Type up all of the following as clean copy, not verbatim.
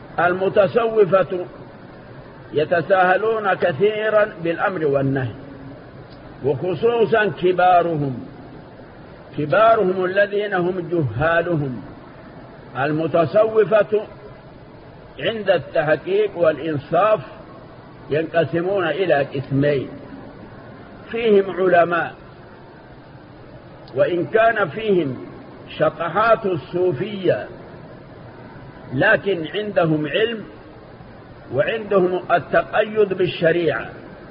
المتصوفة يتساهلون كثيرا بالأمر والنهي، وخصوصا كبارهم الذين هم جهالهم. المتصوفة عند التحقيق والإنصاف ينقسمون إلى قسمين: فيهم علماء، وإن كان فيهم شطحات الصوفية لكن عندهم علم وعندهم التقيد بالشريعة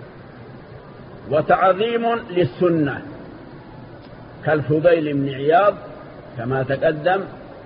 وتعظيم للسنة، كالفضيل بن عياض كما تقدم،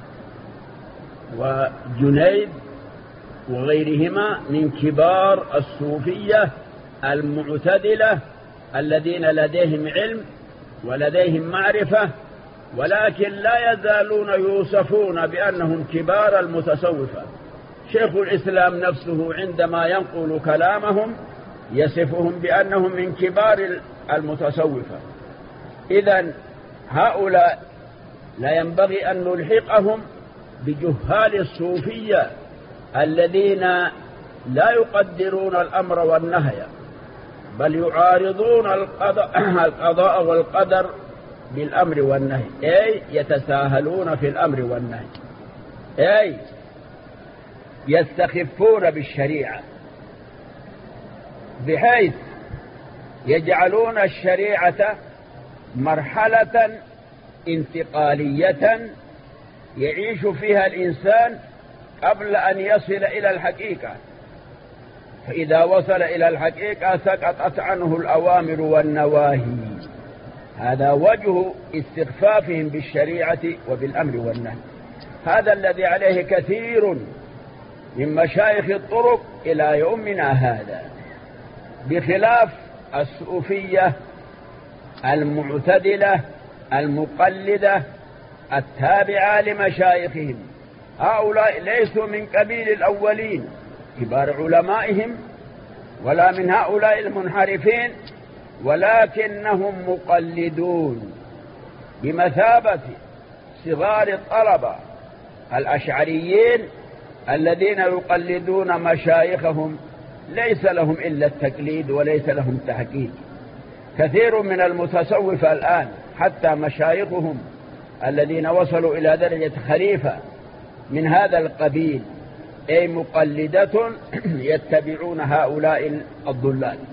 وجنيد وغيرهما من كبار الصوفية المعتدلة الذين لديهم علم ولديهم معرفة، ولكن لا يزالون يوصفون بأنهم كبار المتصوفة. شيخ الإسلام نفسه عندما ينقل كلامهم يصفهم بأنهم من كبار المتصوفة. إذن هؤلاء لا ينبغي أن نلحقهم بجهال الصوفية الذين لا يقدرون الأمر والنهي، بل يعارضون القضاء والقدر بالأمر والنهي، أي يتساهلون في الأمر والنهي، أي يستخفون بالشريعة، بحيث يجعلون الشريعة مرحلة انتقالية يعيش فيها الإنسان قبل أن يصل إلى الحقيقة، فإذا وصل إلى الحقيقة سقطت عنه الأوامر والنواهي. هذا وجه استخفافهم بالشريعة وبالأمر والنهي. هذا الذي عليه كثير من مشايخ الطرق إلى يومنا هذا، بخلاف الصوفية المعتدلة المقلدة التابعة لمشايخهم. هؤلاء ليسوا من قبيل الأولين كبار علمائهم ولا من هؤلاء المنحرفين، ولكنهم مقلدون بمثابة صغار الطلبة الأشعريين الذين يقلدون مشايخهم، ليس لهم إلا التقليد وليس لهم تحقيق. كثير من المتصوفة الآن حتى مشايخهم الذين وصلوا إلى درجة خليفة من هذا القبيل، أي مقلدة يتبعون هؤلاء الضلال.